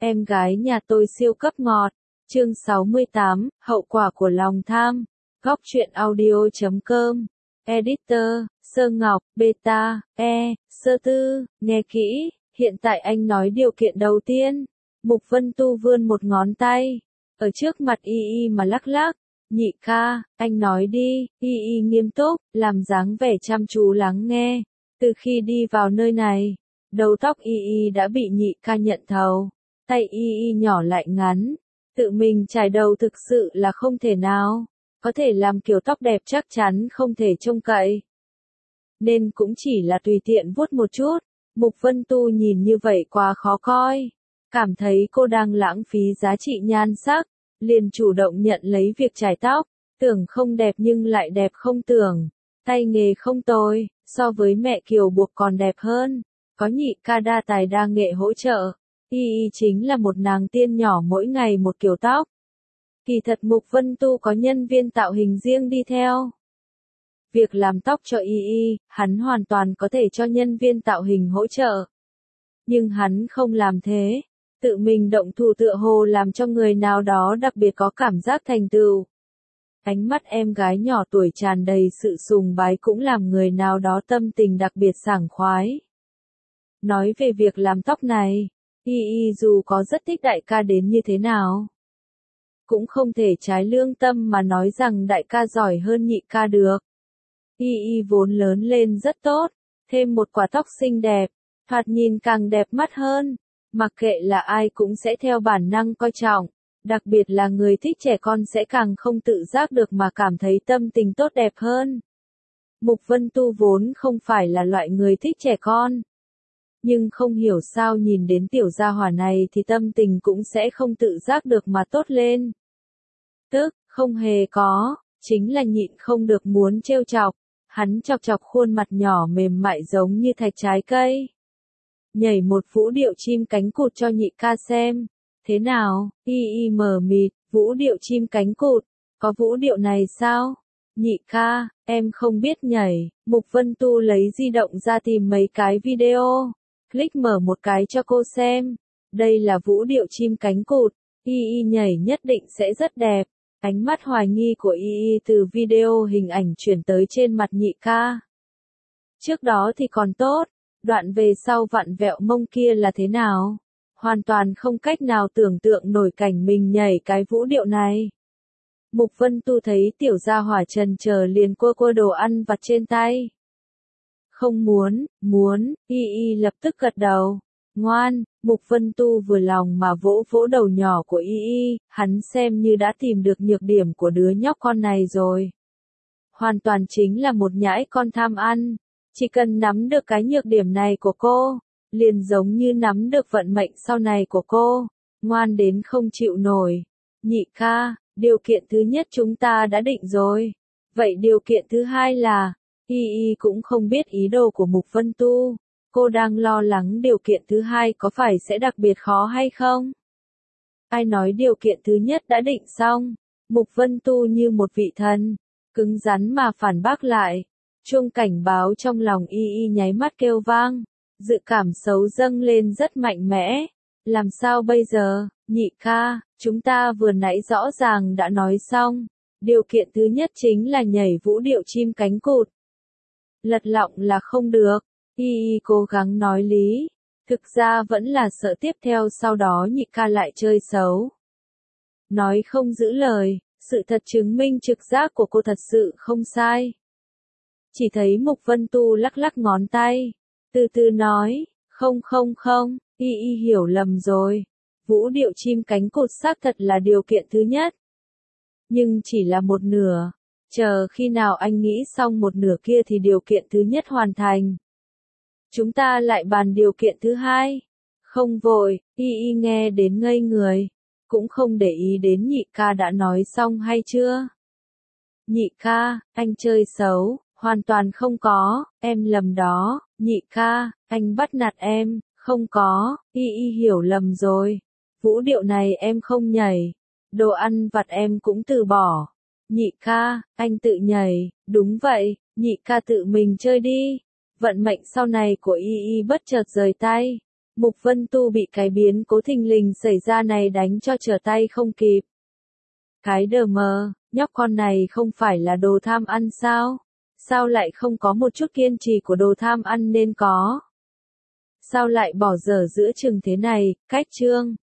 Em gái nhà tôi siêu cấp ngọt. Chương 68, hậu quả của lòng tham. Góc truyện audio.com. Editor, Sơ Ngọc, Beta, Sơ Tư, nghe kỹ, hiện tại anh nói điều kiện đầu tiên. Mục Vân Tu vươn một ngón tay, ở trước mặt Y mà lắc lắc. Nhị ca, anh nói đi. Y nghiêm túc, làm dáng vẻ chăm chú lắng nghe. Từ khi đi vào nơi này, đầu tóc Y đã bị nhị ca nhận thầu. Tay Y nhỏ lại ngắn, tự mình chải đầu thực sự là không thể nào. Có thể làm kiểu tóc đẹp chắc chắn không thể trông cậy. Nên cũng chỉ là tùy tiện vuốt một chút. Mục Vân Tu nhìn như vậy quá khó coi. Cảm thấy cô đang lãng phí giá trị nhan sắc. Liền chủ động nhận lấy việc chải tóc. Tưởng không đẹp nhưng lại đẹp không tưởng. Tay nghề không tồi, so với mẹ Kiều buộc còn đẹp hơn. Có nhị ca đa tài đa nghệ hỗ trợ. Y chính là một nàng tiên nhỏ mỗi ngày một kiểu tóc. Kỳ thật Mục Vân Tu có nhân viên tạo hình riêng đi theo. Việc làm tóc cho Y, hắn hoàn toàn có thể cho nhân viên tạo hình hỗ trợ. Nhưng hắn không làm thế. Tự mình động thủ tựa hồ làm cho người nào đó đặc biệt có cảm giác thành tựu. Ánh mắt em gái nhỏ tuổi tràn đầy sự sùng bái cũng làm người nào đó tâm tình đặc biệt sảng khoái. Nói về việc làm tóc này, Y dù có rất thích đại ca đến như thế nào, cũng không thể trái lương tâm mà nói rằng đại ca giỏi hơn nhị ca được. Y vốn lớn lên rất tốt, thêm một quả tóc xinh đẹp, thoạt nhìn càng đẹp mắt hơn. Mặc kệ là ai cũng sẽ theo bản năng coi trọng, đặc biệt là người thích trẻ con sẽ càng không tự giác được mà cảm thấy tâm tình tốt đẹp hơn. Mục Vân Tu vốn không phải là loại người thích trẻ con. Nhưng không hiểu sao nhìn đến tiểu gia hỏa này thì tâm tình cũng sẽ không tự giác được mà tốt lên. Tức, không hề có, chính là nhịn không được muốn trêu chọc. Hắn chọc chọc khuôn mặt nhỏ mềm mại giống như thạch trái cây. Nhảy một vũ điệu chim cánh cụt cho nhị ca xem. Thế nào? Y mờ mịt, vũ điệu chim cánh cụt. Có vũ điệu này sao? Nhị ca, em không biết nhảy. Mục Vân Tu lấy di động ra tìm mấy cái video. Click mở một cái cho cô xem. Đây là vũ điệu chim cánh cụt. Y nhảy nhất định sẽ rất đẹp. Ánh mắt hoài nghi của Y từ video hình ảnh chuyển tới trên mặt nhị ca. Trước đó thì còn tốt. Đoạn về sau vặn vẹo mông kia là thế nào? Hoàn toàn không cách nào tưởng tượng nổi cảnh mình nhảy cái vũ điệu này. Mục Vân Tu thấy tiểu gia hỏa trần chờ liền cua đồ ăn vặt trên tay. Không muốn, Y lập tức gật đầu. Ngoan, Mục Vân Tu vừa lòng mà vỗ vỗ đầu nhỏ của Y, hắn xem như đã tìm được nhược điểm của đứa nhóc con này rồi. Hoàn toàn chính là một nhãi con tham ăn. Chỉ cần nắm được cái nhược điểm này của cô, liền giống như nắm được vận mệnh sau này của cô, ngoan đến không chịu nổi. Nhị ca, điều kiện thứ nhất chúng ta đã định rồi. Vậy điều kiện thứ hai là, Y cũng không biết ý đồ của Mục Vân Tu. Cô đang lo lắng điều kiện thứ hai có phải sẽ đặc biệt khó hay không? Ai nói điều kiện thứ nhất đã định xong? Mục Vân Tu như một vị thần, cứng rắn mà phản bác lại. Chuông cảnh báo trong lòng Y nháy mắt kêu vang. Dự cảm xấu dâng lên rất mạnh mẽ. Làm sao bây giờ, nhị ca, chúng ta vừa nãy rõ ràng đã nói xong. Điều kiện thứ nhất chính là nhảy vũ điệu chim cánh cụt. Lật lọng là không được. Y cố gắng nói lý. Thực ra vẫn là sợ tiếp theo sau đó nhị ca lại chơi xấu. Nói không giữ lời, sự thật chứng minh trực giác của cô thật sự không sai. Chỉ thấy Mục Vân Tu lắc lắc ngón tay. Từ từ nói, không, Y hiểu lầm rồi. Vũ điệu chim cánh cụt xác thật là điều kiện thứ nhất. Nhưng chỉ là một nửa. Chờ khi nào anh nghĩ xong một nửa kia thì điều kiện thứ nhất hoàn thành. Chúng ta lại bàn điều kiện thứ hai. Không vội, Y nghe đến ngây người. Cũng không để ý đến nhị ca đã nói xong hay chưa. Nhị ca, anh chơi xấu. Hoàn toàn không có, em lầm đó. Nhị ca, anh bắt nạt em. Không có, Y hiểu lầm rồi. Vũ điệu này em không nhảy. Đồ ăn vặt em cũng từ bỏ. Nhị ca, anh tự nhảy. Đúng vậy, nhị ca tự mình chơi đi. Vận mệnh sau này của Y bất chợt rời tay. Mục Vân Tu bị cái biến cố thình lình xảy ra này đánh cho trở tay không kịp. Cái đờ mờ, nhóc con này không phải là đồ tham ăn sao? Sao lại không có một chút kiên trì của đồ tham ăn nên có? Sao lại bỏ dở giữa chừng thế này, cách chương.